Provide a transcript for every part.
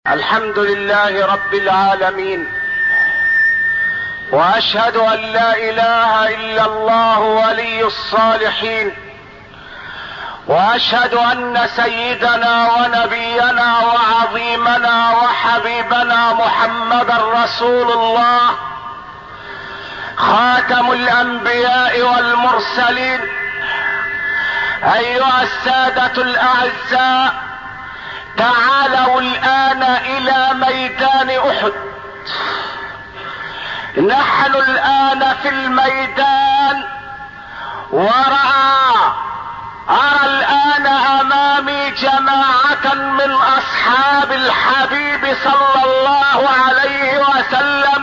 الحمد لله رب العالمين، واشهد ان لا اله الا الله ولي الصالحين، واشهد ان سيدنا ونبينا وعظيمنا وحبيبنا محمدا رسول الله، خاتم الانبياء والمرسلين. ايها السادة الاعزاء، تعالوا الان الى ميدان احد. نحن الان في الميدان، ارى الان امامي جماعة من اصحاب الحبيب صلى الله عليه وسلم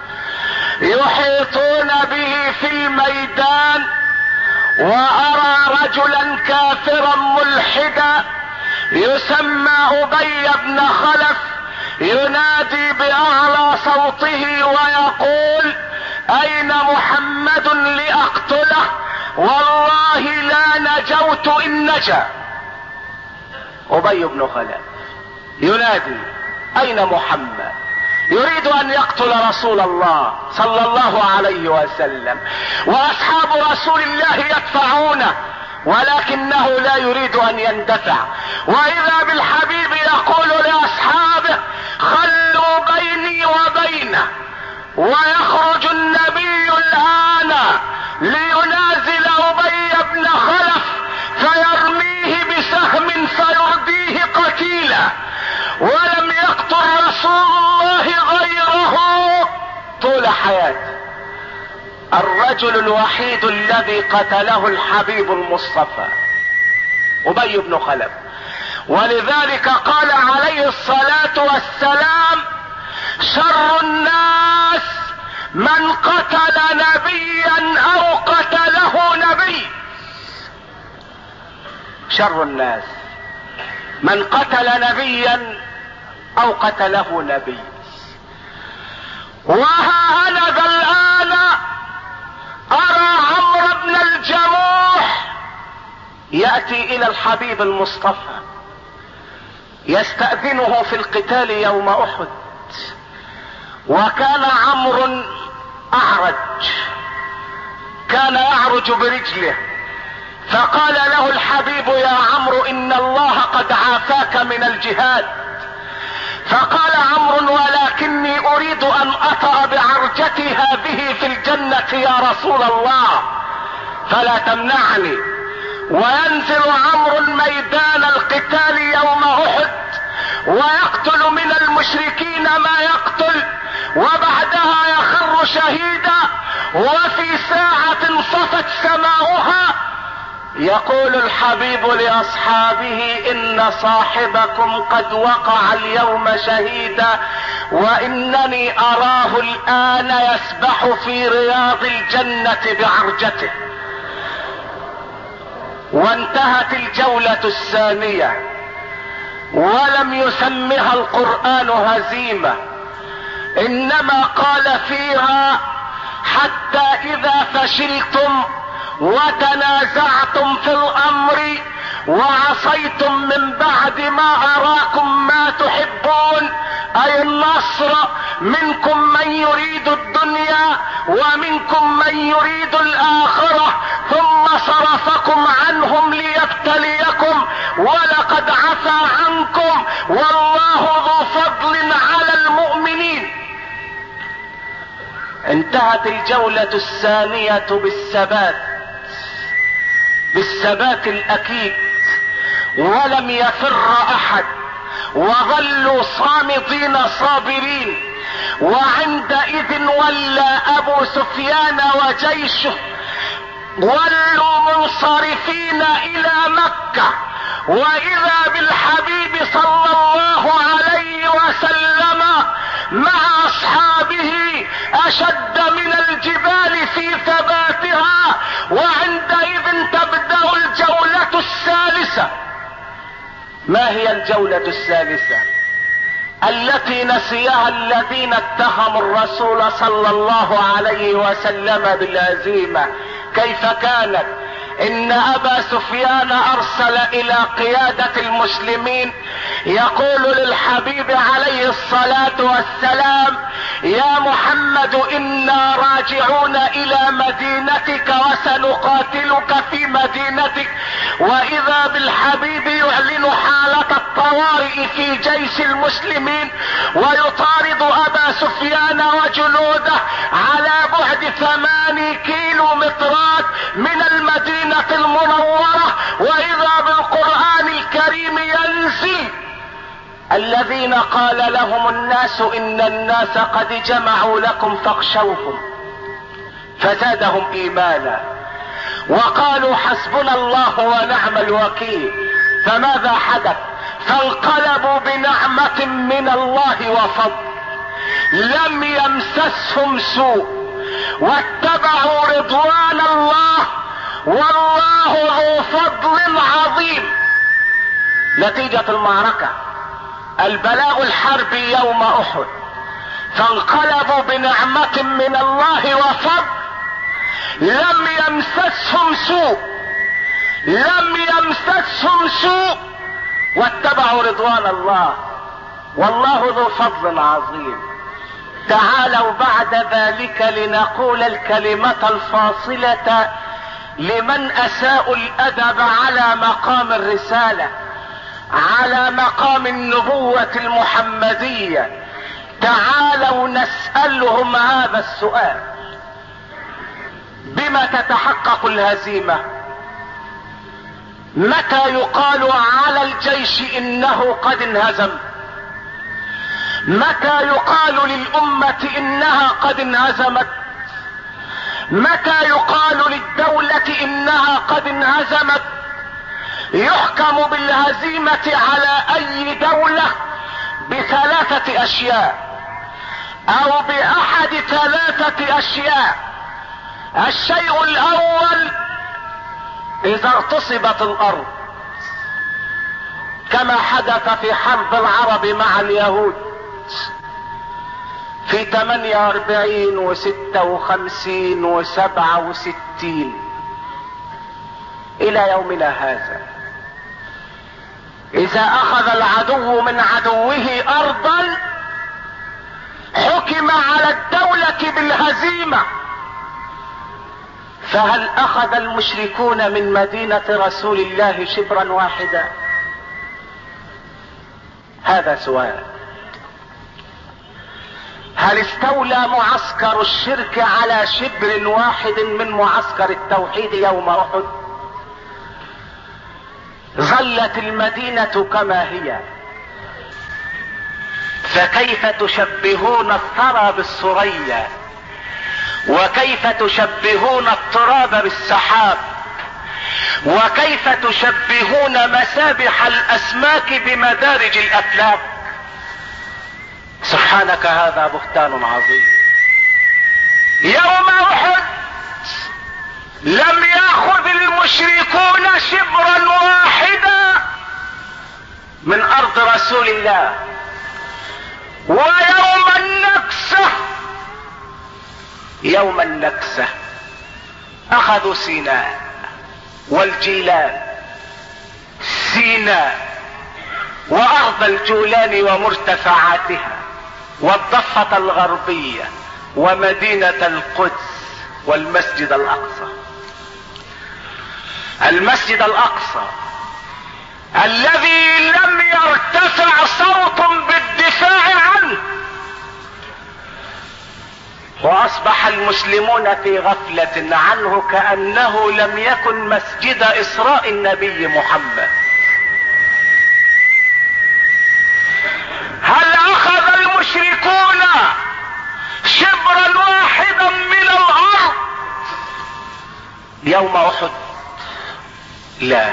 يحيطون به في الميدان، وارى رجلا كافرا ملحدا يسمى ابي بن خلف ينادي باعلى صوته ويقول: اين محمد لاقتله؟ والله لا نجوت ان نجا. ابي بن خلف ينادي: اين محمد؟ يريد ان يقتل رسول الله صلى الله عليه وسلم، واصحاب رسول الله يدفعونه، ولكنه لا يريد ان يندفع. واذا بالحبيب يقول لاصحابه: خلوا بيني وبينه. ويخرج النبي الان لينازل ابي بن خلف فيرميه بسهم فيرديه قتيلا، ولم يقتل رسول الله غيره طول حياته، الرجل الوحيد الذي قتله الحبيب المصطفى ابي بن خلف. ولذلك قال عليه الصلاة والسلام: شر الناس من قتل نبيا او قتله نبي. شر الناس من قتل نبيا او قتله نبي. وها انا ذا الان ارى عمرو بن الجموح ياتي الى الحبيب المصطفى يستأذنه في القتال يوم احد. وكان عمرو اعرج، كان يعرج برجله، فقال له الحبيب: يا عمرو ان الله قد عافاك من الجهاد. فقال عمرو: ولكني اريد ان اطأ بعرجتي هذه في الجنة يا رسول الله، فلا تمنعني. وينزل عمرو ميدان القتال يوم احد ويقتل من المشركين ما يقتل، وبعدها يخر شهيدا. وفي ساعة صفت سماؤها يقول الحبيب لاصحابه: ان صاحبكم قد وقع اليوم شهيدا، وانني اراه الان يسبح في رياض الجنة بعرجته. وانتهت الجولة الثانية، ولم يسمها القرآن هزيمة، انما قال فيها: حتى اذا فشلتم وتنازعتم في الامر وعصيتم من بعد ما اراكم ما تحبون، اي النصر، منكم من يريد الدنيا ومنكم من يريد الاخرة، ثم صرفكم عنهم ليبتليكم، ولقد عفا عنكم، والله ذو فضل على المؤمنين. انتهت الجولة الثانية بالثبات الاكيد، ولم يفر احد، وظلوا صامدين صابرين. وعندئذ ولى ابو سفيان وجيشه، ولوا منصرفين الى مكة، واذا بالحبيب صلى الله عليه وسلم مع اصحابه اشد من الجبال في ثباتها. وعندئذ تبدأ الجولة الثالثة. ما هي الجولة الثالثة؟ التي نسيها الذين اتهموا الرسول صلى الله عليه وسلم بالهزيمة. كيف كانت؟ ان ابا سفيان ارسل الى قيادة المسلمين يقول للحبيب عليه الصلاة والسلام: يا محمد انا راجعون الى مدينتك وسنقاتلك في مدينتك. واذا بالحبيب يعلن حالة الطوارئ في جيش المسلمين ويطارد ابا سفيان وجنوده على بعد 8 كيلومترات من المدينة المنورة. واذا بالقرآن الكريم ينزل: الذين قال لهم الناس ان الناس قد جمعوا لكم فاخشوهم فزادهم ايمانا وقالوا حسبنا الله ونعم الوكيل. فماذا حدث؟ فانقلبوا بنعمة من الله وفضل، لم يمسسهم سوء واتبعوا رضوان الله، والله ذو فضل عظيم. نتيجة المعركة: البلاء الحربي يوم احد، فانقلبوا بنعمة من الله وفضل، لم يمسسهم سوء، لم يمسسهم سوء واتبعوا رضوان الله، والله ذو فضل عظيم. تعالوا بعد ذلك لنقول الكلمة الفاصلة لمن اساءوا الادب على مقام الرسالة، على مقام النبوة المحمدية. تعالوا نسألهم هذا السؤال: بما تتحقق الهزيمة؟ متى يقال على الجيش انه قد انهزم؟ متى يقال للأمة انها قد انهزمت؟ متى يقال للدولة انها قد انهزمت؟ يحكم بالهزيمة على اي دولة ب3 اشياء او باحد 3 اشياء. الشيء الاول: اذا اغتصبت الارض كما حدث في حرب العرب مع اليهود في 48 و56 و67 الى يومنا هذا. اذا اخذ العدو من عدوه ارضا حكم على الدولة بالهزيمة. فهل اخذ المشركون من مدينة رسول الله شبرا واحدا؟ هذا سؤال. هل استولى معسكر الشرك على شبر واحد من معسكر التوحيد يوم احد؟ ظلت المدينة كما هي. فكيف تشبهون الثرى بالثريا؟ وكيف تشبهون التراب بالسحاب؟ وكيف تشبهون مسابح الاسماك بمدارج الافلاك؟ سبحانك، هذا بهتان عظيم. يوم احد لم ياخذ المشركون شبرا واحدا من ارض رسول الله. ويوم النكسة، يوم النكسة اخذوا سيناء والجيلان، سيناء وارض الجولان ومرتفعاتها والضفة الغربية ومدينة القدس والمسجد الاقصى. المسجد الاقصى الذي لم يرتفع صوت بالدفاع عنه، واصبح المسلمون في غفلة عنه كأنه لم يكن مسجد اسراء النبي محمد. هل اخذ المشركون شبرا واحدا من الارض يوم احد؟ لا،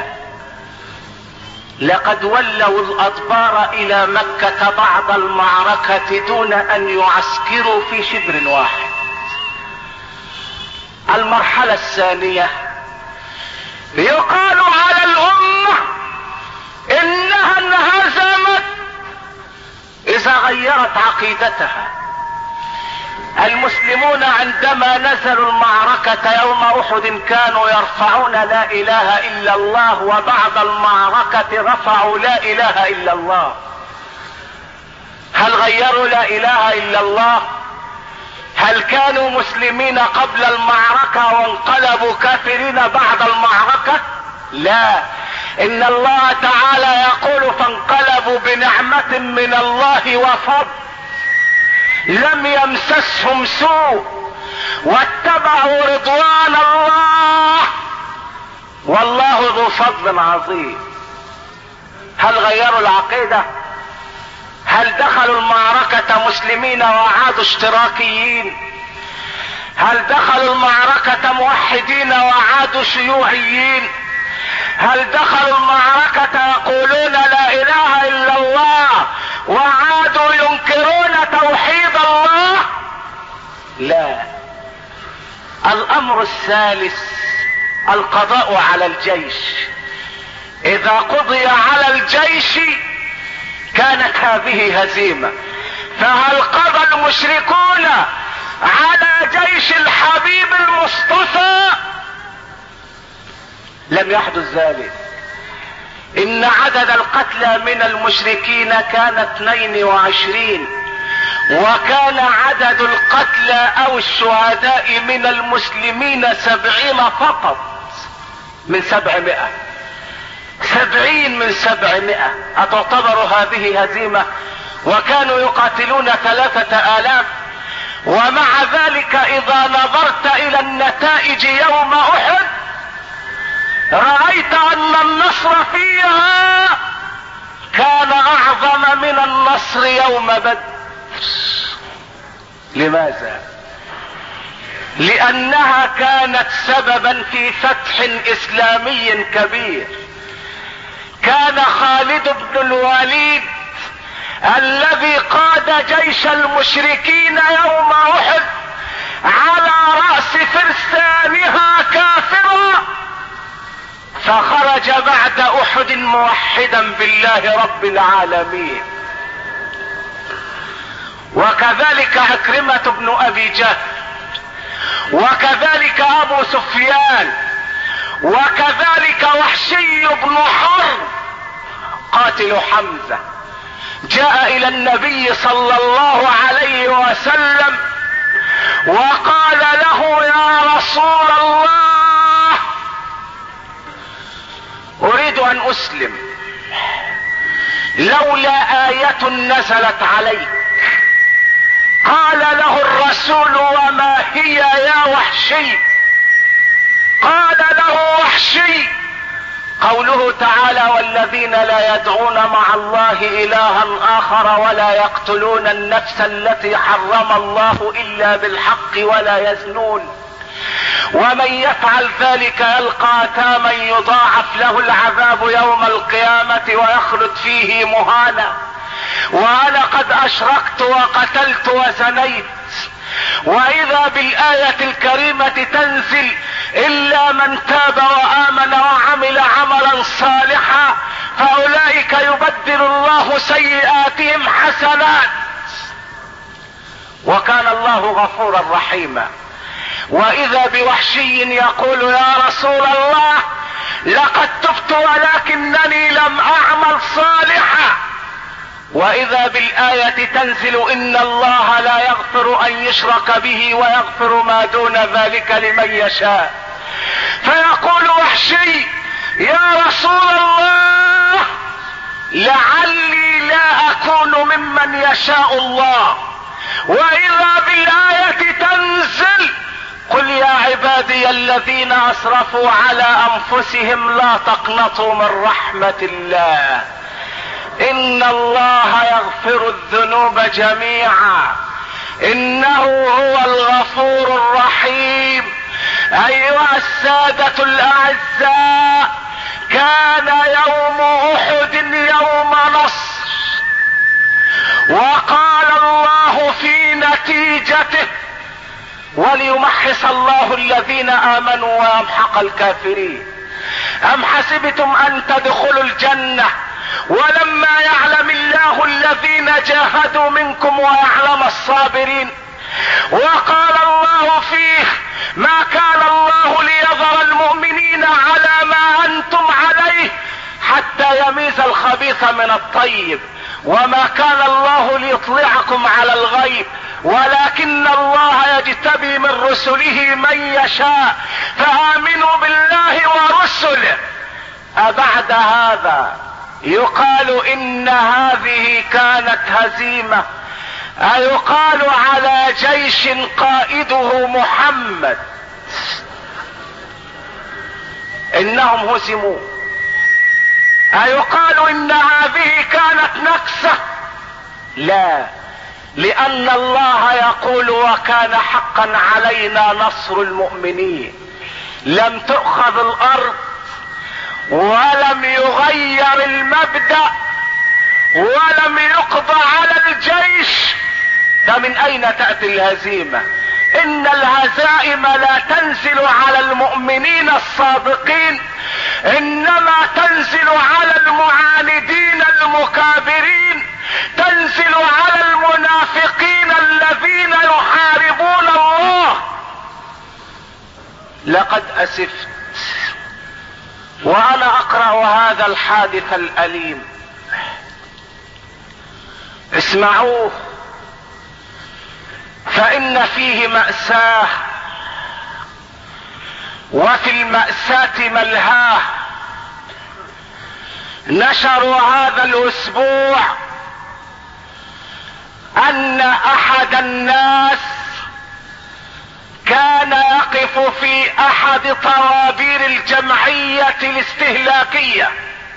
لقد ولوا الادبار الى مكة بعد المعركة دون ان يعسكروا في شبر واحد. المرحلة الثانية: يقال على الامة انها انهزمت اذا غيرت عقيدتها، المسلمون عندما نزلوا المعركة يوم احد كانوا يرفعون لا اله الا الله، وبعد المعركة رفعوا لا اله الا الله. هل غيروا لا اله الا الله؟ هل كانوا مسلمين قبل المعركة وانقلبوا كافرين بعد المعركة؟ لا، ان الله تعالى يقول فانقلبوا بنعمة من الله وفضل لم يمسسهم سوء واتبعوا رضوان الله والله ذو فضل عظيم. هل غيروا العقيدة؟ هل دخلوا المعركة مسلمين وعادوا اشتراكيين؟ هل دخلوا المعركة موحدين وعادوا شيوعيين؟ هل دخلوا المعركة يقولون لا اله الا الله وعادوا ينكرون توحيد الله؟ لا. الامر الثالث القضاء على الجيش. اذا قضي على الجيش كانت هذه هزيمة. فهل قضى المشركون على جيش الحبيب المصطفى؟ لم يحدث ذلك. ان عدد القتلى من المشركين كان 22، وكان عدد القتلى او الشهداء من المسلمين 70 فقط من 700. 70 من 700. أتعتبر هذه هزيمة؟ وكانوا يقاتلون 3000. ومع ذلك اذا نظرت الى النتائج يوم احد رأيت ان النصر فيها كان اعظم من النصر يوم بدر. لماذا؟ لانها كانت سببا في فتح اسلامي كبير. كان خالد بن الوليد الذي قاد جيش المشركين يوم احد على رأس فرسانها كافرا، فخرج بعد احد موحدا بالله رب العالمين. وكذلك عكرمة بن ابي جهل، وكذلك ابو سفيان، وكذلك وحشي بن حرب قاتل حمزة جاء الى النبي صلى الله عليه وسلم وقال له يا رسول الله اريد ان اسلم، لولا آية نزلت عليك. قال له الرسول وما هي يا وحشي؟ قال له وحشي قوله تعالى والذين لا يدعون مع الله إلها آخر ولا يقتلون النفس التي حرم الله إلا بالحق ولا يزنون ومن يفعل ذلك يلقى أثاما يضاعف له العذاب يوم القيامة ويخلد فيه مهانا. وأنا قد أشركت وقتلت وزنيت. وإذا بالآية الكريمة تنزل إلا من تاب وآمن وعمل عملا صالحا فأولئك يبدل الله سيئاتهم حسنات وكان الله غفورا رحيما. وإذا بوحشي يقول يا رسول الله لقد تبت ولكنني لم أعمل صالحا. وإذا بالآية تنزل إن الله لا يغفر أن يشرك به ويغفر ما دون ذلك لمن يشاء. فيقول وحشي يا رسول الله لعلي لا أكون ممن يشاء الله. وإذا بالآية تنزل قل يا عبادي الذين أسرفوا على أنفسهم لا تقنطوا من رحمة الله إن الله يغفر الذنوب جميعا إنه هو الغفور الرحيم. أيها السادة الأعزاء كان يوم أحد يوم نصر. وقال الله في نتيجته وليمحص الله الذين آمنوا ويمحق الكافرين. أم حسبتم أن تدخلوا الجنة ولما يعلم الله الذين جاهدوا منكم ويعلم الصابرين. وقال الله فيه: ما كان الله ليذر المؤمنين على ما انتم عليه حتى يميز الخبيث من الطيب، وما كان الله ليطلعكم على الغيب ولكن الله يجتبي من رسله من يشاء، فآمنوا بالله ورسله. أبعد هذا يقال إن هذه كانت هزيمة؟ أيقال على جيش قائده محمد إنهم هزموا؟ أيقال إن هذه كانت نكسة؟ لا، لأن الله يقول: وكان حقا علينا نصر المؤمنين. لم تؤخذ الأرض ولم يغير المبدأ ولم يقضى على الجيش، فمن أين تأتي الهزيمة؟ إن الهزائم لا تنزل على المؤمنين الصادقين، إنما تنزل على المعاندين المكابرين، تنزل على المنافقين الذين يحاربون الله. لقد أسفت وأنا أقرأ هذا الحادث الأليم، اسمعوه فإن فيه مأساة، وفي المأساة ملهاه. نشروا هذا الأسبوع أن أحد الناس كان يقف في أحد طوابير الجمعية الاستهلاكية،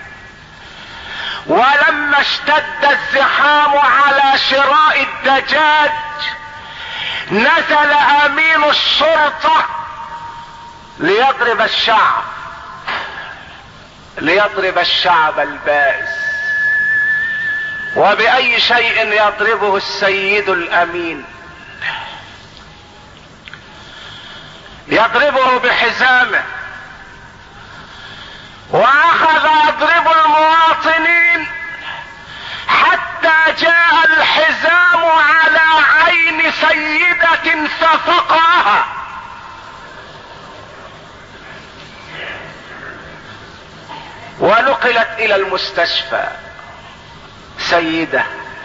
ولما اشتد الزحام على شراء الدجاج نزل أمين الشرطة ليضرب الشعب البائس. وبأي شيء يضربه السيد الأمين؟ يضربه بحزامه، واخذ يضرب المواطنين حتى جاء الحزام على عين سيدة ففقعها. ونقلت الى المستشفى سيدة.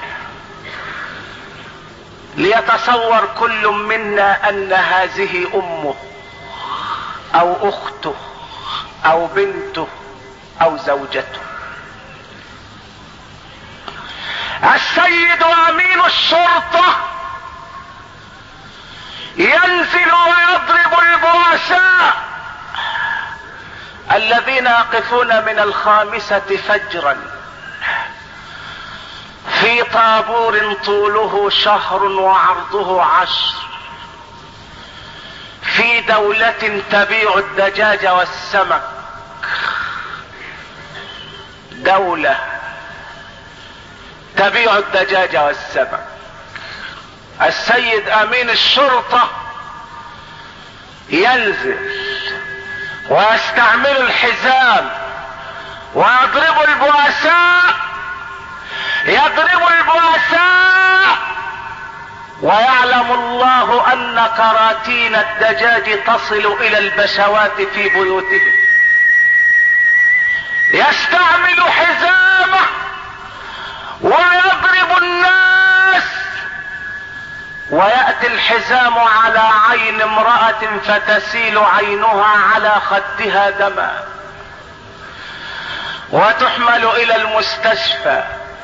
ليتصور كل منا ان هذه امه او اخته او بنته او زوجته. السيد امين الشرطة ينزل ويضرب البؤساء الذين يقفون من 5 فجرا في طابور طوله 1 شهر وعرضه 10، في دولة تبيع الدجاج والسمك، دولة تبيع الدجاج والسمك. السيد امين الشرطة ينزل ويستعمل الحزام ويضرب البؤساء، ويعلم الله ان كراتين الدجاج تصل الى البشوات في بيوتهم. يستعمل حزامه ويضرب الناس، ويأتي الحزام على عين امرأة فتسيل عينها على خدها دما، وتحمل الى المستشفى.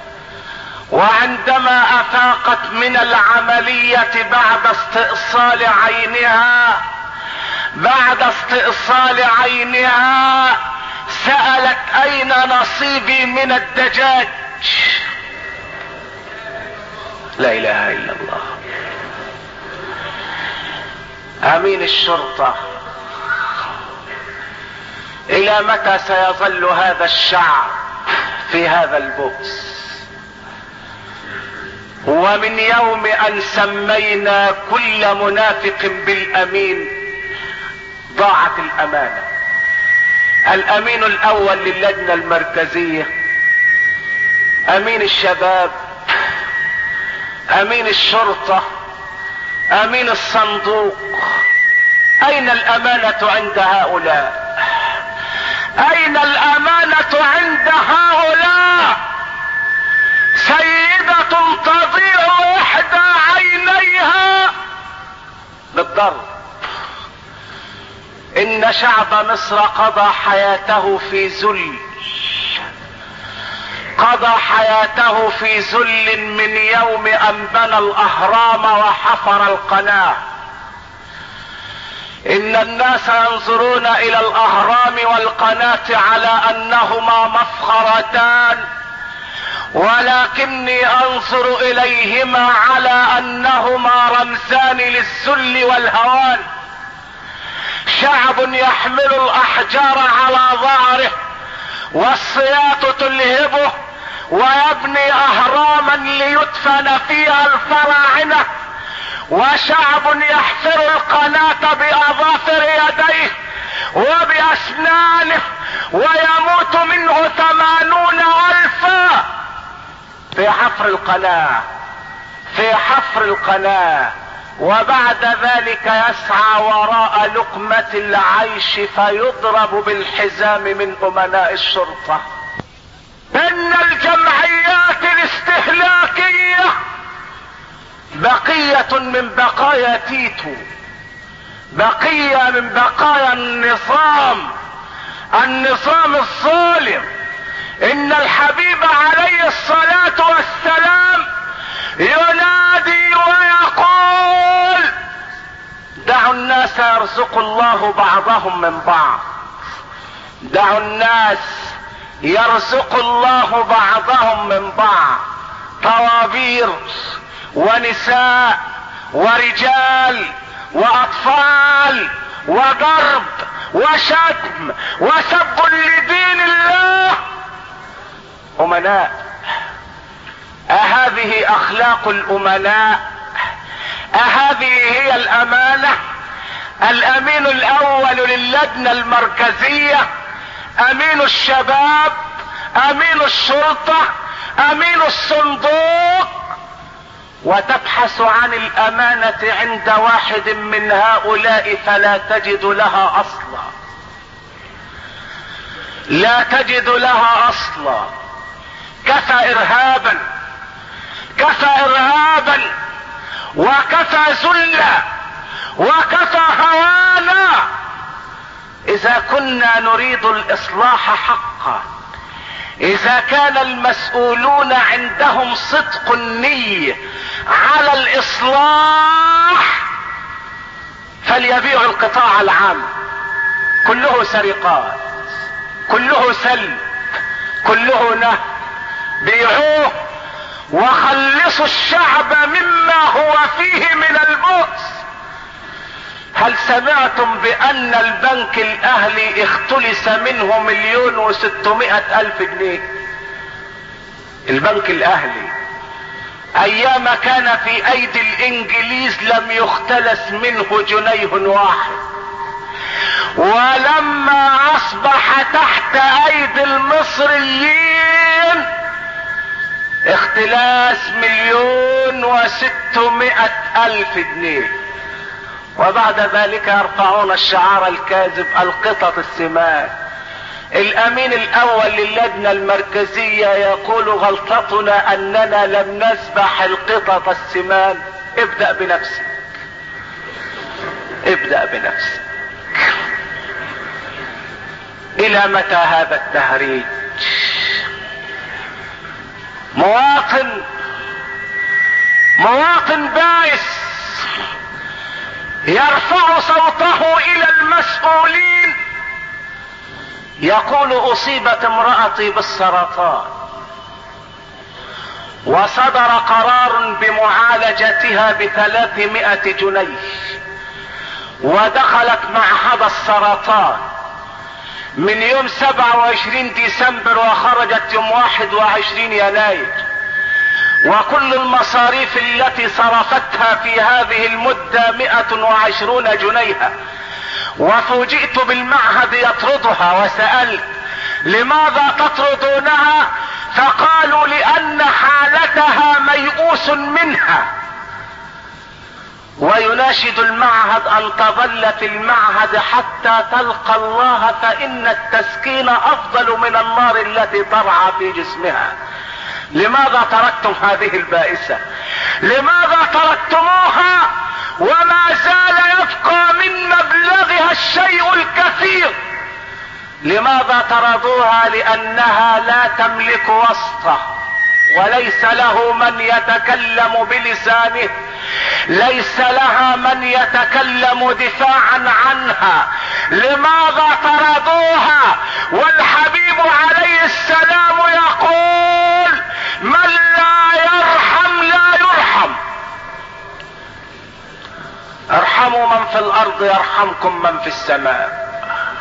وعندما افاقت من العملية بعد استئصال عينها سألت: اين نصيبي من الدجاج؟ لا اله الا الله. امين الشرطة، الى متى سيظل هذا الشعب في هذا البؤس؟ ومن يوم ان سمينا كل منافق بالامين ضاعت الامانة. الامين الاول للجنة المركزية، امين الشباب، امين الشرطة، امين الصندوق، اين الامانة عند هؤلاء؟ اين الامانة عند هؤلاء؟ سيدة تضيع احدى عينيها بالضرب. ان شعب مصر قضى حياته في ذل، قضى حياته في ذل من يوم ان بنى الاهرام وحفر القناة. ان الناس ينظرون الى الاهرام والقناة على انهما مفخرتان، ولكني انظر اليهما على انهما رمزان للذل والهوان. شعب يحمل الاحجار على ظهره والسياط تلهبه ويبني اهراما ليدفن فيها الفراعنة، وشعب يحفر القناة باظافر يديه وباسنانه ويموت منه 80,000 في حفر القناة، في حفر القناة، وبعد ذلك يسعى وراء لقمة العيش فيضرب بالحزام من امناء الشرطة. ان الجمعيات الاستهلاكية بقية من بقايا تيتو، بقية من بقايا النظام الظالم. ان الحبيب عليه الصلاة والسلام ينادي ويقول: دعوا الناس يرزق الله بعضهم من بعض، دعوا الناس يرزق الله بعضهم من بعض. طوابير ونساء ورجال واطفال وضرب وشتم وسب لدين الله. امناء، اهذه اخلاق الامناء؟ اهذه هي الامانة؟ الامين الاول للجنة المركزية، امين الشباب، امين الشرطة، امين الصندوق، وتبحث عن الامانة عند واحد من هؤلاء فلا تجد لها اصلا، لا تجد لها اصلا. كفى ارهابا، كفى ارهابا، وكفى ذلا، وكفى هوانا. اذا كنا نريد الاصلاح حقا، اذا كان المسؤولون عندهم صدق النية على الاصلاح، فليبيعوا القطاع العام، كله سرقات، كله سلب، كله نهب، بيعوه وخلصوا الشعب مما هو فيه من البؤس. هل سمعتم بان البنك الاهلي اختلس منه 1,600,000 جنيه؟ البنك الاهلي ايام كان في ايدي الانجليز لم يختلس منه جنيه واحد، ولما اصبح تحت ايدي المصريين اختلاس 1,600,000 جنيه. وبعد ذلك يرفعون الشعار الكاذب: القطط السمان. الامين الاول للجنة المركزية يقول: غلطتنا اننا لم نذبح القطط السمان. ابدأ بنفسك، ابدأ بنفسك. الى متى هذا التهريج؟ مواطن بائس يرفع صوته الى المسؤولين يقول: اصيبت امرأتي بالسرطان وصدر قرار بمعالجتها ب300 جنيه، ودخلت معهد السرطان من يوم 27 ديسمبر وخرجت يوم 21 يناير، وكل المصاريف التي صرفتها في هذه المدة 120 جنيها. وفوجئت بالمعهد يطردها، وسألت: لماذا تطردونها؟ فقالوا: لأن حالتها ميؤوس منها، ويناشد المعهد ان تظل في المعهد حتى تلقى الله، فان التسكين افضل من النار التي ترعى في جسمها. لماذا تركتم هذه البائسة؟ لماذا تركتموها وما زال يبقى من مبلغها الشيء الكثير؟ لماذا ترضوها؟ لانها لا تملك وسطه، وليس له من يتكلم بلسانه، ليس لها من يتكلم دفاعا عنها. لماذا ترضوها والحبيب عليه السلام يقول: من لا يرحم لا يرحم. ارحموا من في الارض يرحمكم من في السماء.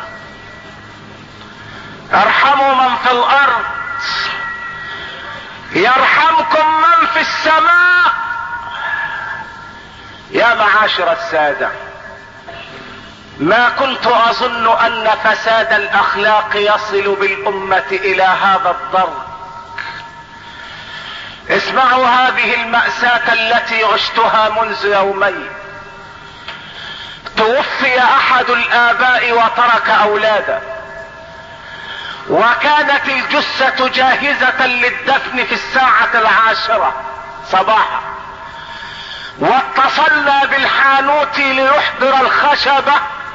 ارحموا من في الارض يرحمكم من في السماء. يا معاشر السادة، ما كنت اظن ان فساد الاخلاق يصل بالامة الى هذا الضرب. اسمعوا هذه المأساة التي عشتها منذ يومين. توفي احد الاباء وترك اولادا، وكانت الجثة جاهزة للدفن في 10:10 صباحا، واتصلنا بالحانوت ليحضر الخشبة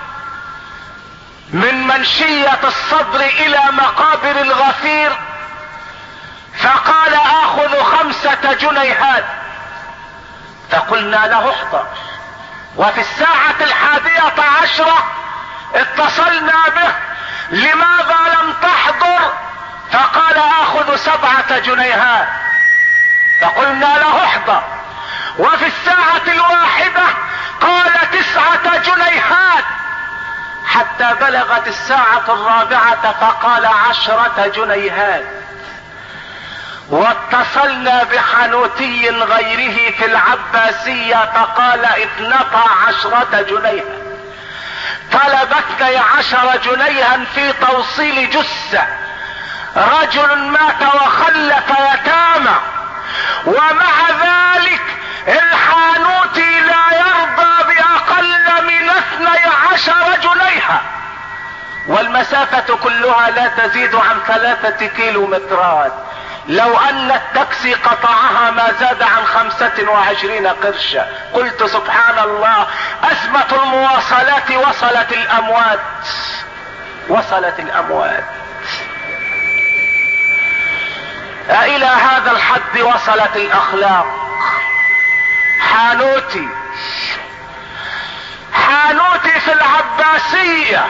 من منشية الصدر الى مقابر الغفير، فقال: اخذ 5 جنيهات. فقلنا له: احضر. وفي 11:10 اتصلنا به: لماذا لم تحضر؟ فقال: اخذ 7 جنيهات. فقلنا له: احضر. وفي 1:01 قال: 9 جنيهات، حتى بلغت 4:00 فقال: 10 جنيهات. واتصلنا بحانوتي غيره في العباسية فقال: 12 جنيها. طلب 12 جنيها في توصيل جثة رجل مات وخلف يتامى، ومع ذلك الحانوتي لا يرضى بأقل من 12 جنيها، والمسافة كلها لا تزيد عن 3 كيلومترات. لو ان التاكسي قطعها ما زاد عن 25 قرشا. قلت: سبحان الله، ازمة المواصلات وصلت الاموات، وصلت الاموات. الى هذا الحد وصلت الاخلاق. حانوتي في العباسية،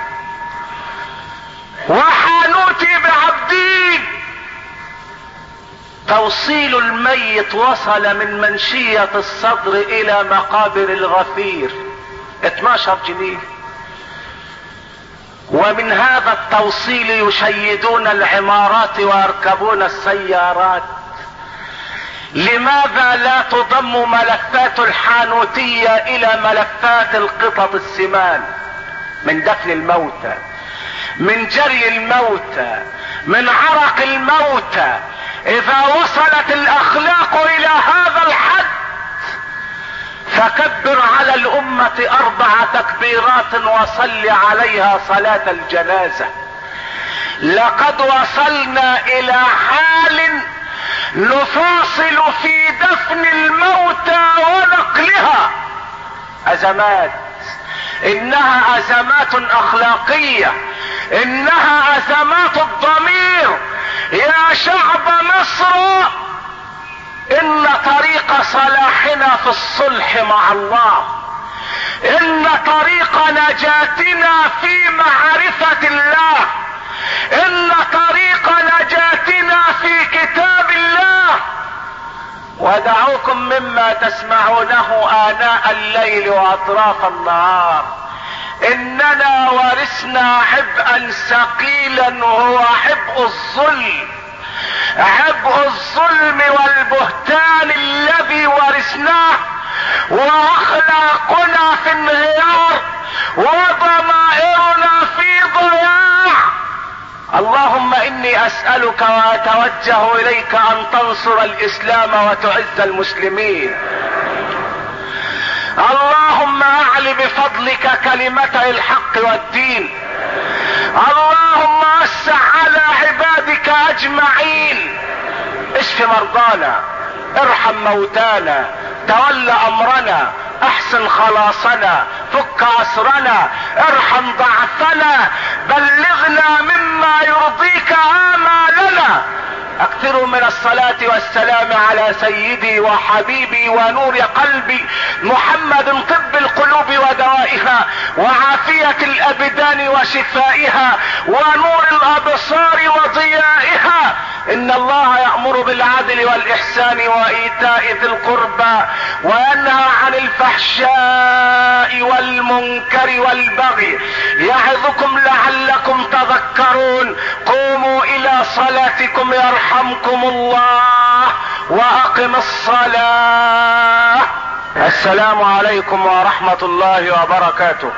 وحانوتي بعبدين. توصيل الميت وصل من منشية الصدر الى مقابر الغفير 12 جنيه. ومن هذا التوصيل يشيدون العمارات ويركبون السيارات. لماذا لا تضم ملفات الحانوتية الى ملفات القطط السمان؟ من دفن الموتى، من جري الموتى، من عرق الموتى. اذا وصلت الاخلاق الى هذا الحد فكبر على الامة 4 تكبيرات وصل عليها صلاة الجنازة. لقد وصلنا الى حال نفاصل في دفن الموتى ونقلها. ازمات، انها ازمات اخلاقية، انها ازمات الضمير. يا شعب مصر، ان طريق صلاحنا في الصلح مع الله، ان طريق نجاتنا في معرفة الله، ان طريق نجاتنا في كتاب الله. ودعوكم مما تسمعونه آناء الليل واطراف النهار. اننا ورثنا عبئا ثقيلا وهو عبء الظلم، عبء الظلم والبهتان الذي ورثناه، واخلاقنا في انهيار وضمائرنا في ضياع. اللهم اني اسألك واتوجه اليك ان تنصر الاسلام وتعز المسلمين. اللهم اعل بفضلك كلمتي الحق والدين. اللهم وسع على عبادك اجمعين. اشف مرضانا، ارحم موتانا، تول امرنا، احسن خلاصنا، فك اسرنا، ارحم ضعفنا، بلغنا مما يرضيك آمالنا. اكثروا من الصلاة والسلام على سيدي وحبيبي ونور قلبي محمد، طب القلوب ودوائها، وعافية الابدان وشفائها، ونور الابصار وضيائها. ان الله يأمر بالعدل والاحسان وايتاء ذي القربى، وينهى عن الفحشاء والمنكر والبغي، يعظكم لعلكم تذكرون. قوموا الى صلاتكم يرحمكم الله، واقم الصلاة. السلام عليكم ورحمة الله وبركاته.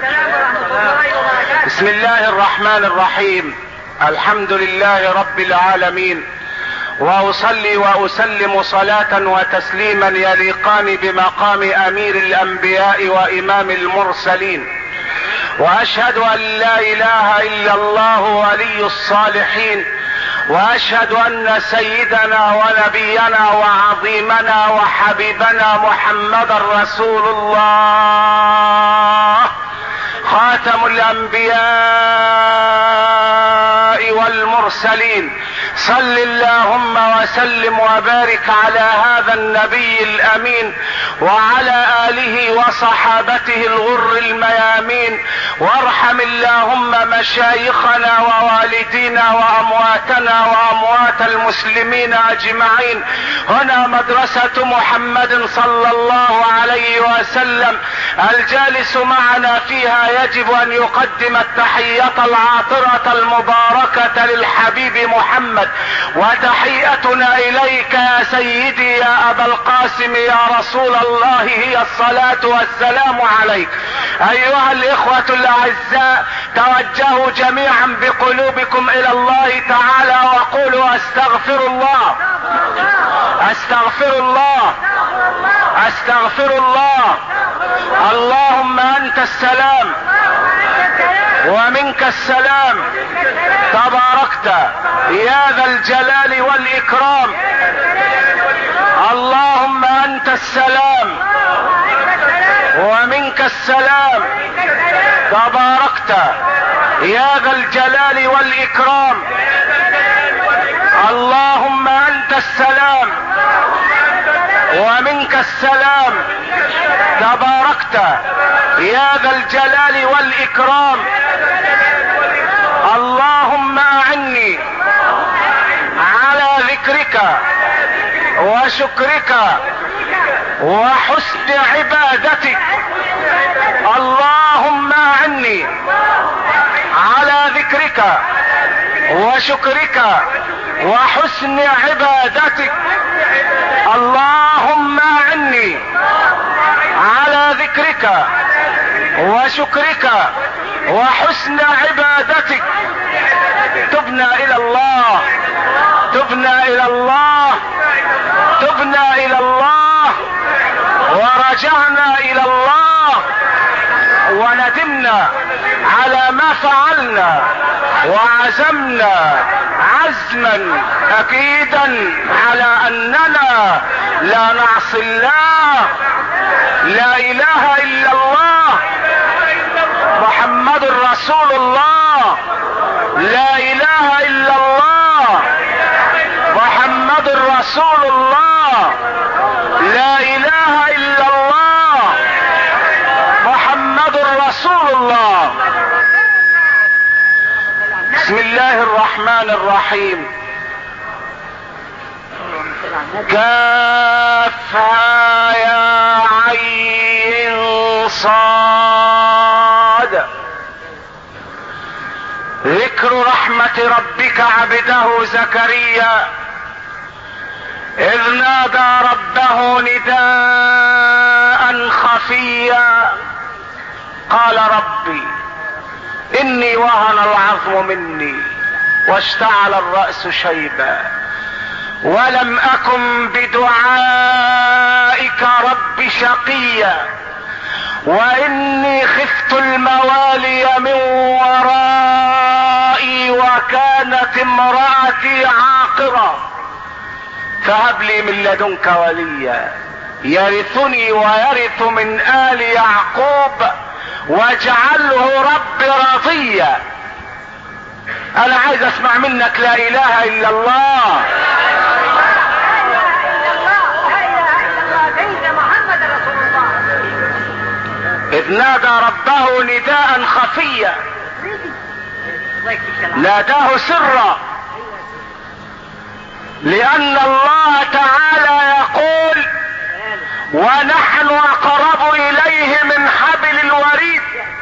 بسم الله الرحمن الرحيم. الحمد لله رب العالمين، واصلي واسلم صلاة وتسليما يليقان بمقام امير الانبياء وامام المرسلين، واشهد ان لا اله الا الله ولي الصالحين، واشهد ان سيدنا ونبينا وعظيمنا وحبيبنا محمدا رسول الله، خاتم الانبياء والمرسلين. صل اللهم وسلم وبارك على هذا النبي الامين، وعلى اله وصحابته الغر الميامين. وارحم اللهم مشايخنا ووالدينا وامواتنا واموات المسلمين اجمعين. هنا مدرسة محمد صلى الله عليه وسلم، الجالس معنا فيها يجب ان يقدم التحية العاطرة المباركة للحبيب محمد، وتحيتنا اليك يا سيدي يا ابا القاسم يا رسول الله هي الصلاة والسلام عليك. ايها الاخوة الاعزاء، توجهوا جميعا بقلوبكم الى الله تعالى وقولوا استغفر الله، استغفر الله، استغفر الله. اللهم انت السلام ومنك السلام، تباركت يا ذا الجلال والاكرام. اللهم انت السلام ومنك السلام، تباركت يا ذا الجلال والاكرام. اللهم انت السلام ومنك السلام، تباركت يا ذا الجلال والاكرام. اللهم اعني على ذكرك وشكرك وحسن عبادتك. اللهم اعني على ذكرك وشكرك وحسن عبادتك. اللهم اعني على ذكرك وشكرك وحسن عبادتك. تبنا الى الله، تبنا الى الله، تبنا الى الله، ورجعنا الى الله، وندمنا على ما فعلنا، وعزمنا عزما اكيدا على اننا لا نعصي الله. لا اله الا الله محمد رسول الله. لا اله الا الله محمد رسول الله. لا اله الا الله محمد رسول الله. بسم الله الرحمن الرحيم. كافها يا عين صاد. ذكر رحمة ربك عبده زكريا اذ نادى ربه نداء خفيا قال ربي اني وهن العظم مني واشتعل الرأس شيبا ولم اكن بدعائك رب شقيا واني خفت الموالي من ورائي وكانت امرأتي عاقرة فهب لي من لدنك وليا يرثني ويرث من آل يعقوب واجعله رب رضيا. انا عايز اسمع منك لا اله الا الله. اذ نادى ربه نداء خفيا ناداه سرا، لان الله تعالى يقول ونحن اقرب اليه من حبل الوريد.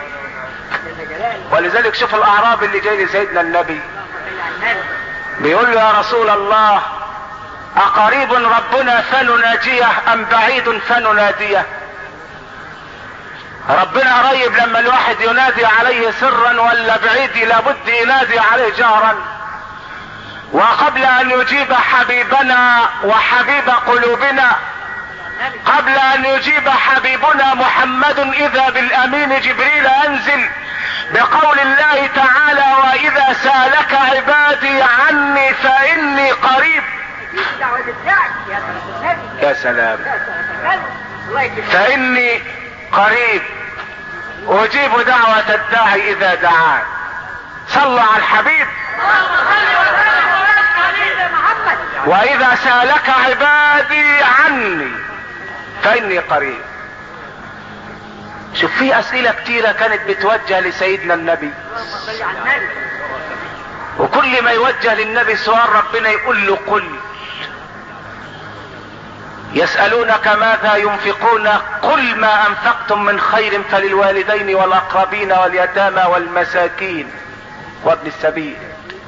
ولذلك شوف الاعرابي اللي جاي لسيدنا النبي بيقول له يا رسول الله اقريب ربنا فنناجيه ام بعيد فنناديه؟ ربنا قريب لما الواحد ينادي عليه سرا ولا بعيد لابد ينادي عليه جهرا؟ وقبل ان يجيب حبيبنا وحبيب قلوبنا، قبل ان يجيب حبيبنا محمد اذا بالامين جبريل انزل بقول الله تعالى واذا سالك عبادي عني فاني قريب. يا سلام، فاني قريب اجيب دعوة الداعي اذا دعان. صلى على الحبيب. واذا سالك عبادي عني فاني قريب. شوف في اسئلة كتيرة كانت بتوجه لسيدنا النبي، وكل ما يوجه للنبي سؤال ربنا يقول له قل. يسألونك ماذا ينفقون قل ما انفقتم من خير فللوالدين والاقربين واليتامى والمساكين وابن السبيل.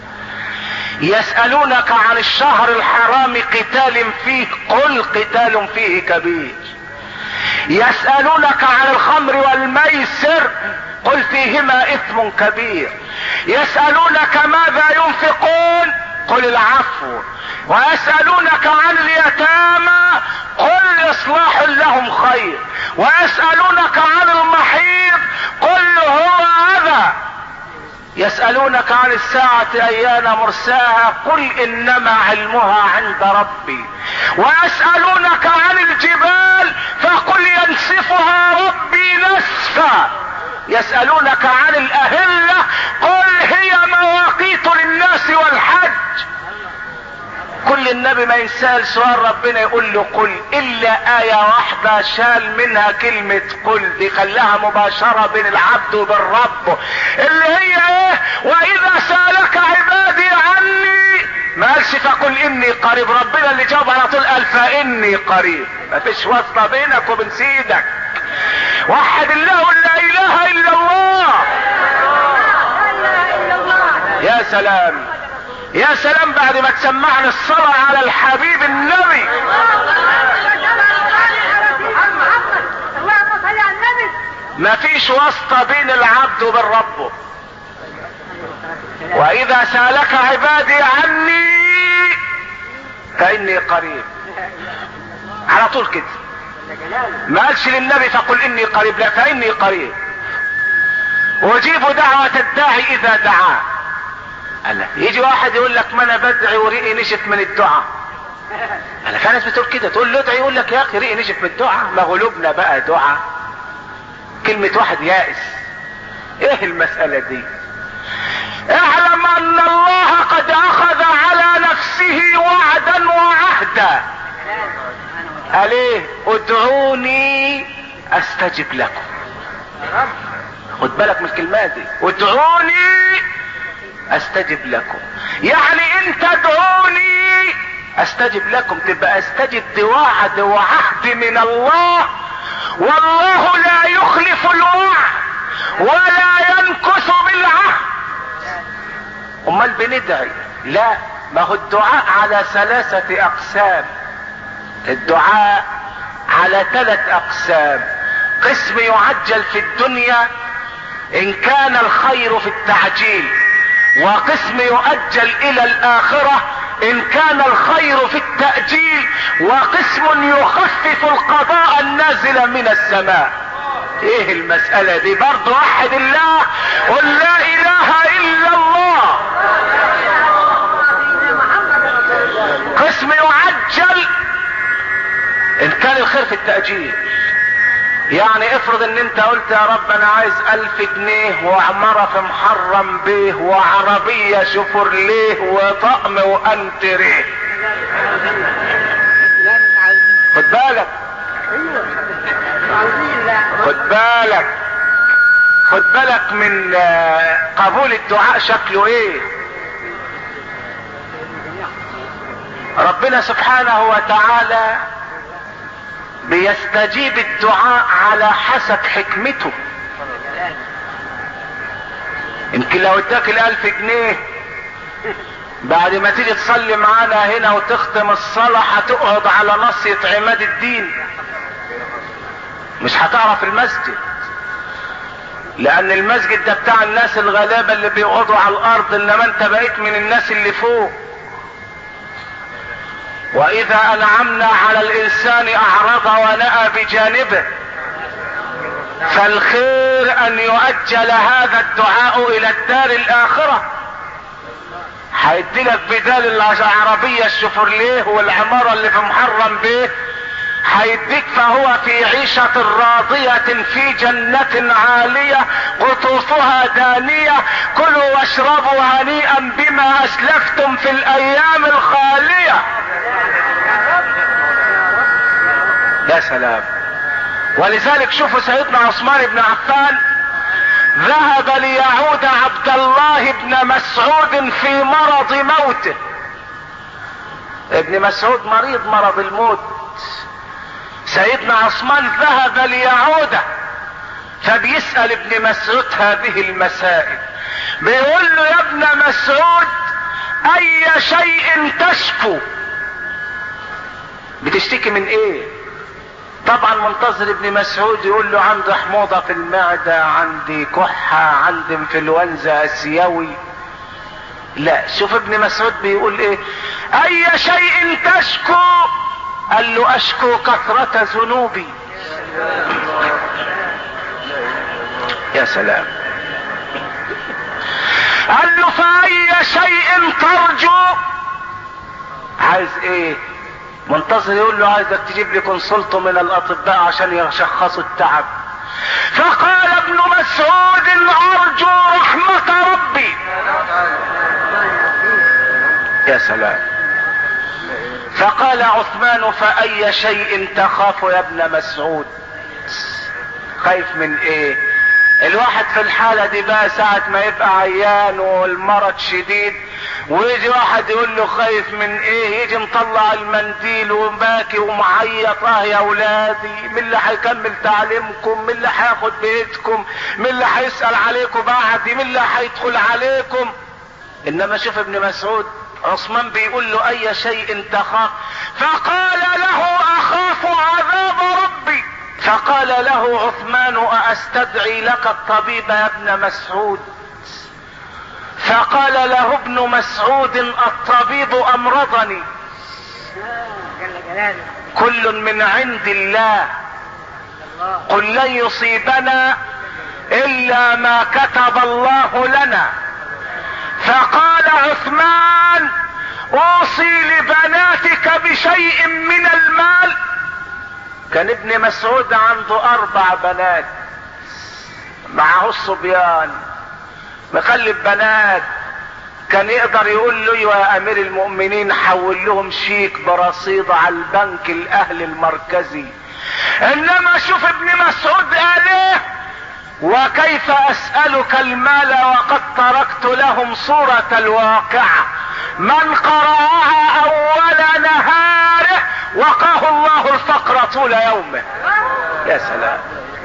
يسألونك عن الشهر الحرام قتال فيه قل قتال فيه كبير. يسألونك عن الخمر والميسر قل فيهما اثم كبير. يسألونك ماذا ينفقون قل العفو. ويسألونك عن اليتامى قل اصلاح لهم خير. ويسألونك عن المحيض قل هو اذى. يسألونك عن الساعة ايان مرساها قل انما علمها عند ربي. ويسألونك عن الجبال فقل ينسفها ربي نسفا. يسألونك عن الاهلة قل هي مواقيت للناس والحج. كل النبي ما ينسال سؤال ربنا يقول له قل، الا آية واحدة شال منها كلمة قل، دي خلاها مباشرة بين العبد وبين ربه، اللي هي ايه؟ واذا سالك عبادي عني، ما قالش فقل اني قريب. ربنا اللي جاوب على طول قال فاني قريب. ما فيش واسطة بينك وبين سيدك. وحد الله لا اله الا الله. يا سلام يا سلام، بعد ما تسمعنا الصلاة على الحبيب النبي. ما فيش واسطة بين العبد وبين ربه. واذا سالك عبادي عني فاني قريب، على طول كده. ما قالش للنبي فقل اني قريب، لا فاني قريب اجيب دعوة الداعي اذا دعاه. يجي واحد يقول لك ما انا بدعي وريقي نشف من الدعاء. انا في ناس بتقول كده، تقول له ادعي يقول لك يا اخي ريقي نشف من الدعاء. ما غلوبنا بقى دعاء. كلمة واحد يائس. ايه المسألة دي؟ اعلم ان الله قد اخذ على نفسه وعدا وعهدا. قال ايه؟ ادعوني استجب لكم. خد بالك من الكلمات دي، ادعوني استجب لكم. يعني انت ادعوني استجب لكم، تبقى استجب دي وعد وعهد من الله، والله لا يخلف الوعد ولا ينكث بالعهد. امال بندعي؟ لا، ما هو الدعاء على 3 اقسام. الدعاء على 3 اقسام. قسم يعجل في الدنيا ان كان الخير في التعجيل، وقسم يؤجل الى الاخرة ان كان الخير في التأجيل، وقسم يخفف القضاء النازل من السماء. ايه المسألة دي؟ برضو وحد الله، قل لا اله الا الله. قسم يعجل ان كان الخير في التأجيل. يعني افرض ان انت قلت يا رب انا عايز 1000 جنيه وعمارة في محرم بيه وعربية شوفرليه وطقم وانتريه. خد بالك، خد بالك من قبول الدعاء شكله ايه. ربنا سبحانه وتعالى بيستجيب الدعاء على حسب حكمته. يمكن لو اداك 1000 جنيه بعد ما تيجي تصلي معانا هنا وتختم الصلاة هتقعد على نصية عماد الدين، مش هتعرف المسجد، لان المسجد ده بتاع الناس الغلابة اللي بيقعدوا على الارض، انما انت بقيت من الناس اللي فوق. واذا انعمنا على الانسان اعرض ونأى بجانبه، فالخير ان يؤجل هذا الدعاء الى الدار الاخرة. هيديلك بدال العربية الشوفرليه والعمارة اللي في محرم بيه، هيديك فهو في عيشة راضية في جنة عالية قطوفها دانية، كلوا واشربوا هنيئا بما اسلفتم في الايام الخالية. يا سلام. ولذلك شوفوا سيدنا عثمان بن عفان ذهب ليعود عبد الله بن مسعود في مرض موته. ابن مسعود مريض مرض الموت، سيدنا عثمان ذهب ليعوده، فبيسأل ابن مسعود هذه المسائل، بيقول له يا ابن مسعود اي شيء تشكو؟ بتشتكي من ايه؟ طبعا منتظر ابن مسعود يقول له عندي حموضة في المعدة، عندي كحة، عندي انفلونزا اسيوي. لا، شوف ابن مسعود بيقول ايه؟ اي شيء تشكو؟ قال له اشكو كثرة ذنوبي. يا سلام. قال له فاي شيء ترجو؟ عايز ايه؟ منتظر يقول له عايزك تجيب لي كونسلته من الاطباء عشان يشخصوا التعب. فقال ابن مسعود ارجو رحمة ربي. يا سلام. فقال عثمان فاي شيء تخاف يا ابن مسعود؟ خايف من ايه؟ الواحد في الحالة دي بقى ساعة ما يبقى عيان والمرض شديد ويجي واحد يقول له خايف من ايه، يجي مطلع المنديل ومباكي ومعيط، يا اولادي مين اللي هيكمل تعليمكم، مين اللي هياخد بيتكم، مين اللي هيسأل عليكم بعدي، مين اللي هيدخل عليكم. انما شوف ابن مسعود عثمان بيقول له اي شيء تخاف؟ فقال له اخاف عذاب ربي. فقال له عثمان أستدعي لك الطبيب يا ابن مسعود؟ فقال له ابن مسعود الطبيب امرضني. كل من عند الله، قل لن يصيبنا الا ما كتب الله لنا. فقال عثمان اوصي لبناتك بشيء من المال. كان ابن مسعود عنده 4 بنات معه الصبيان، مخلف بنات، كان يقدر يقول له يا امير المؤمنين حول لهم شيك برصيد على البنك الاهلي المركزي. انما شوف ابن مسعود قال ايه؟ وكيف اسألك المال وقد تركت لهم صورة الواقعة، من قرأها اول نهاره وقاه الله الفقر طول يومه. يا سلام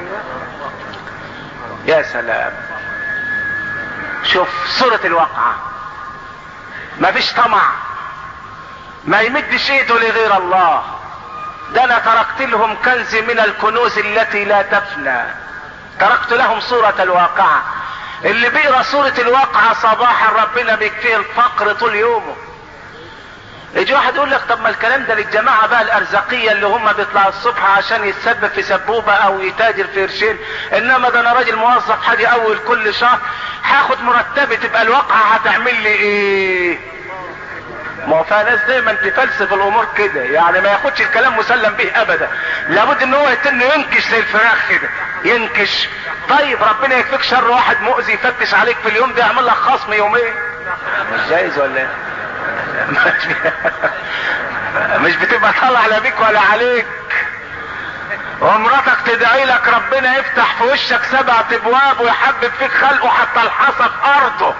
يا سلام. شوف سورة الواقعة، ما فيش طمع، ما يمدش ايده لغير الله. ده انا تركت لهم كنز من الكنوز التي لا تفنى، تركت لهم سورة الواقعة. اللي بيقرا سورة الواقعة صباحا ربنا بيكفيه الفقر طول يومه. يجي واحد يقول لك طب ما الكلام ده للجماعة بقى الارزاقية اللي هم بيطلعوا الصبح عشان يتسبب في سبوبة او يتاجر في قرشين، انما ده انا راجل موظف حاجة اول كل شهر هاخد مرتبي، تبقى الواقعة هتعمل لي ايه؟ ما هو فيها ناس دايما تفلسف الامور كده، يعني ما ياخدش الكلام مسلم به ابدا، لابد ان هو ينكش زي الفراخ كده، ينكش. طيب ربنا يكفيك شر واحد مؤذي يفتش عليك في اليوم ده يعمل لك خصم يومين، مش جايز ولا ايه؟ مش بتبقى طالع لا بيك ولا عليك، ومراتك تدعي لك ربنا يفتح في وشك 7 ابواب ويحبب فيك خلقه حتى الحصى في ارضه،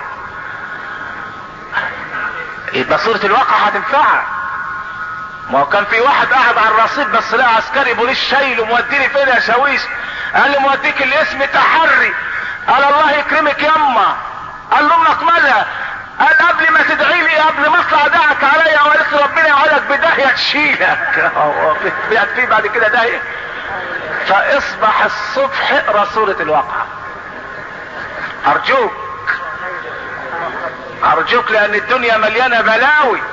يبقى صورة الواقع هتنفعك. ما هو كان في واحد قاعد على الرصيف بس لقى عسكري بوليس شايله موديني فين يا شاويش؟ قال لي موديك الاسم تحري. قال الله يكرمك يما. قال له امك مالها؟ قال قبل ما تدعي لي قبل ما اطلع دعك عليا وقالت ربنا يقعدك بداهيه تشيلك. في بعد كده داهيه. فاصبح الصبح اقرا سوره الواقعه ارجوك لان الدنيا مليانه بلاوي.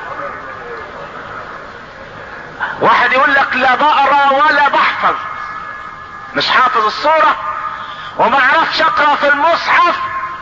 واحد يقول لك لا بقرا ولا بحفظ، مش حافظ السوره وما اعرفش اقرا في المصحف.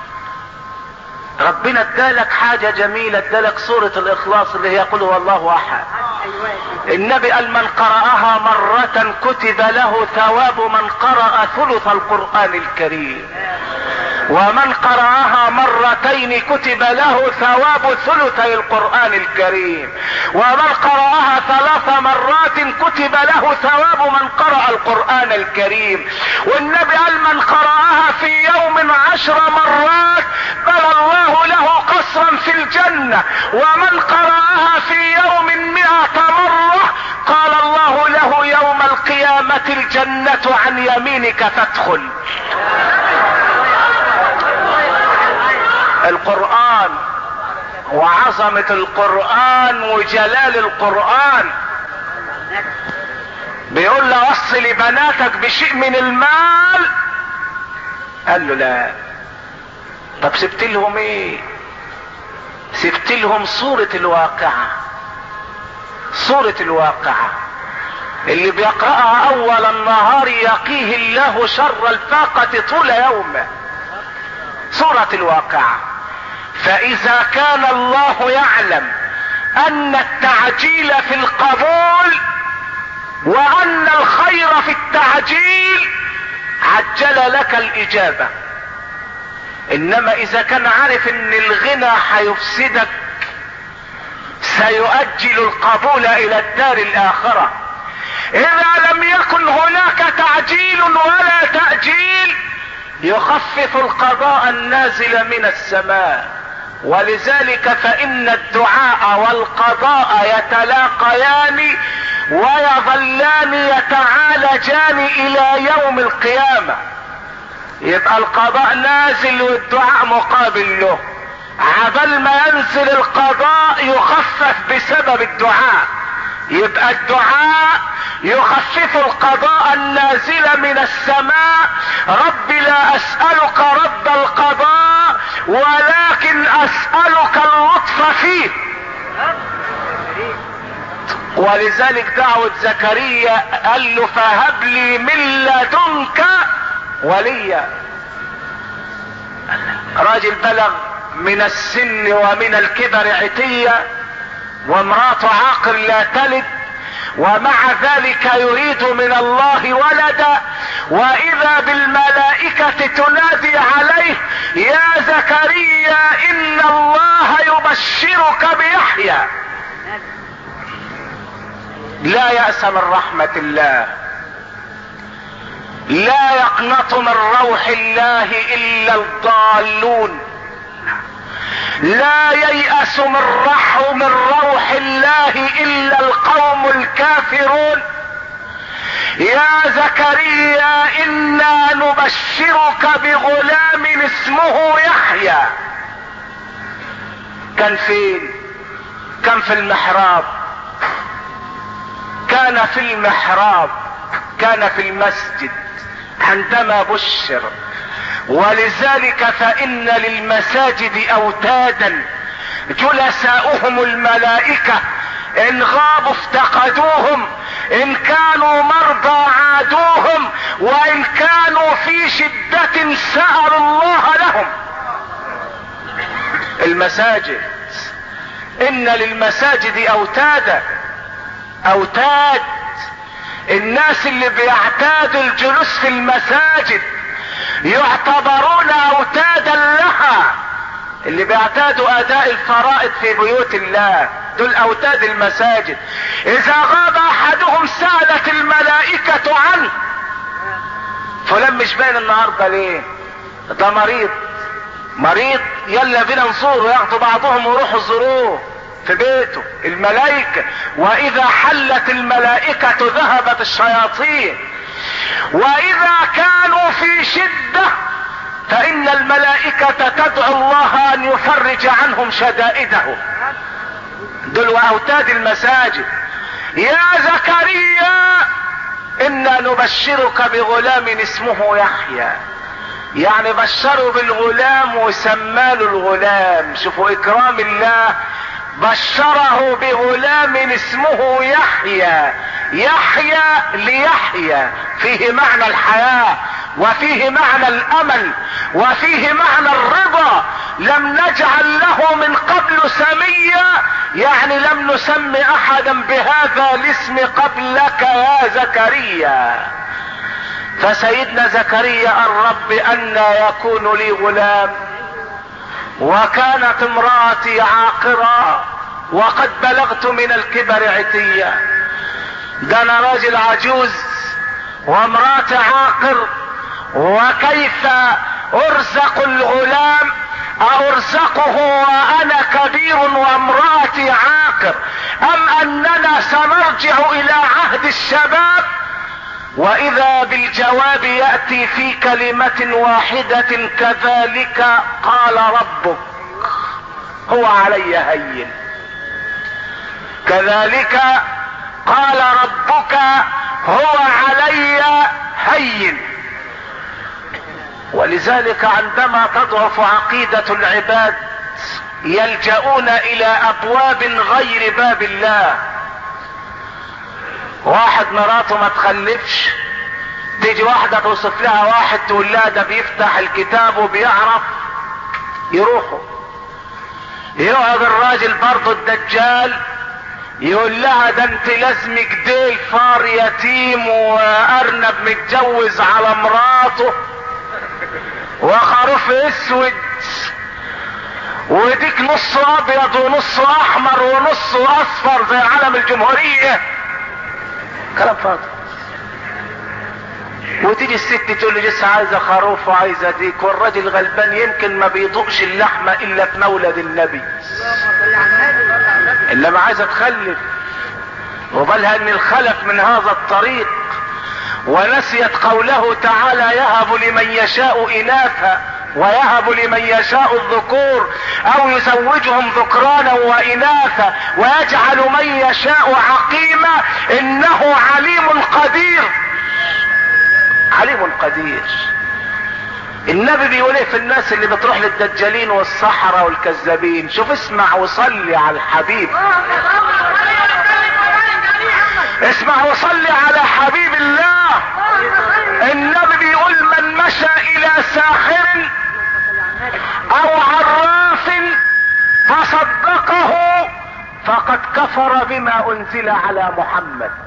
ربنا ادالك حاجة جميلة، ادالك سورة الاخلاص اللي هي قل هو الله احد. النبي قال من قرأها مرة كتب له ثواب من قرأ ثلث القرآن الكريم، ومن قرأها مرتين كتب له ثواب ثلثي القرآن الكريم، ومن قرأها 3 مرات كتب له ثواب من قرأ القرآن الكريم. والنبي قال من قرأها في يوم 10 مرات بنى الله له قصرا في الجنة، ومن قرأها في يوم 100 مرة قال الله له يوم القيامة الجنة عن يمينك فادخل. القرآن وعظمة القرآن وجلال القرآن. بيقول له وصي لبناتك بشيء من المال، قال له لا. طب سبت لهم ايه؟ سبت لهم سورة الواقعة. سورة الواقعة اللي بيقرأها اول النهار يقيه الله شر الفاقة طول يومه. سورة الواقعة. فاذا كان الله يعلم ان التعجيل في القبول وان الخير في التعجيل عجل لك الاجابة، انما اذا كان عارف ان الغنى هيفسدك سيؤجل القبول الى الدار الاخرة. اذا لم يكن هناك تعجيل ولا تأجيل يخفف القضاء النازل من السماء. ولذلك فإن الدعاء والقضاء يتلاقيان ويظلان يتعالجان إلى يوم القيامة. يبقى القضاء نازل والدعاء مقابل له، عبال ما ينزل القضاء يخفف بسبب الدعاء. يبقى الدعاء يخفف القضاء النازل من السماء. رب لا اسألك رد القضاء ولكن اسألك اللطف فيه. ولذلك دعوة زكريا قال له فهب لي من لدنك وليا. راجل بلغ من السن ومن الكبر عتية وامراته عاقر لا تلد، ومع ذلك يريد من الله ولدا، واذا بالملائكة تنادي عليه يا زكريا ان الله يبشرك بيحيى. لا يأس من رحمة الله، لا يقنط من روح الله الا الضالون، لا ييأس من روح الله الا القوم الكافرون. يا زكريا انا نبشرك بغلام اسمه يحيى. كان فين؟ كان في المحراب، كان في المحراب، كان في المسجد عندما بشر. ولذلك فإن للمساجد أوتادا جلساؤهم الملائكة ان غابوا افتقدوهم، ان كانوا مرضى عادوهم، وان كانوا في شدة سألوا الله لهم. المساجد، ان للمساجد اوتادا، اوتاد، الناس اللي بيعتادوا الجلوس في المساجد يعتبرون اوتادا لها، اللي بيعتادوا اداء الفرائض في بيوت الله دول اوتاد المساجد. اذا غاب احدهم سالت الملائكة عنه. فلان مش باين النهارده ليه؟ ده مريض، يلا بينا نزوره، ياخدوا بعضهم ويروحوا يزوروه في بيته الملائكة. واذا حلت الملائكة ذهبت الشياطين. واذا كانوا في شدة فان الملائكة تدعو الله ان يفرج عنهم شدائدهم. دول واوتاد المساجد. يا زكريا انا نبشرك بغلام اسمه يحيى، يعني بشروا بالغلام وسماله الغلام. شوفوا اكرام الله، بشره بغلام اسمه يحيى. يحيى ليحيى، فيه معنى الحياة، وفيه معنى الامل، وفيه معنى الرضا. لم نجعل له من قبل سميا، يعني لم نسم احدا بهذا الاسم قبلك يا زكريا. فسيدنا زكريا الرب أن يكون لي غلام وكانت امرأتي عاقرا وقد بلغت من الكبر عتيا. ده انا راجل عجوز وامرأتي عاقر، وكيف ارزق الغلام؟ ارزقه وانا كبير وامرأتي عاقر، ام اننا سنرجع الى عهد الشباب؟ واذا بالجواب يأتي في كلمة واحدة: كذلك قال ربك هو علي هين. كذلك قال ربك هو علي هين. ولذلك عندما تضعف عقيدة العباد يلجؤون الى ابواب غير باب الله. واحد مراته ما تخلفش، تيجي واحدة توصف لها واحد تقول لها ده بيفتح الكتاب وبيعرف، يروحوا. يقعد الراجل برضه الدجال يقول لها ده انت لازمك ديل فار يتيم وارنب متجوز على مراته وخروف اسود وديك نص ابيض ونص احمر ونص اصفر زي علم الجمهورية. كلام فاضي. وتيجي الست تقول له لسه عايزه خروف وعايزه ديك، والراجل غلبان يمكن ما بيضوقش اللحمه الا في مولد النبي، انما عايزه تخلف وبالها ان الخلف من هذا الطريق. ونسيت قوله تعالى: يهب لمن يشاء اناثا ويهب لمن يشاء الذكور او يزوجهم ذكرانا واناثا ويجعل من يشاء عقيما انه عليم قدير. عليم قدير. النبي بيقول ايه في الناس اللي بتروح للدجالين والسحرة والكذابين؟ شوف اسمع وصلي على الحبيب، اسمع وصلي على حبيب الله. النبي بيقول: من مشى الى ساحر او عراف فصدقه فقد كفر بما انزل على محمد.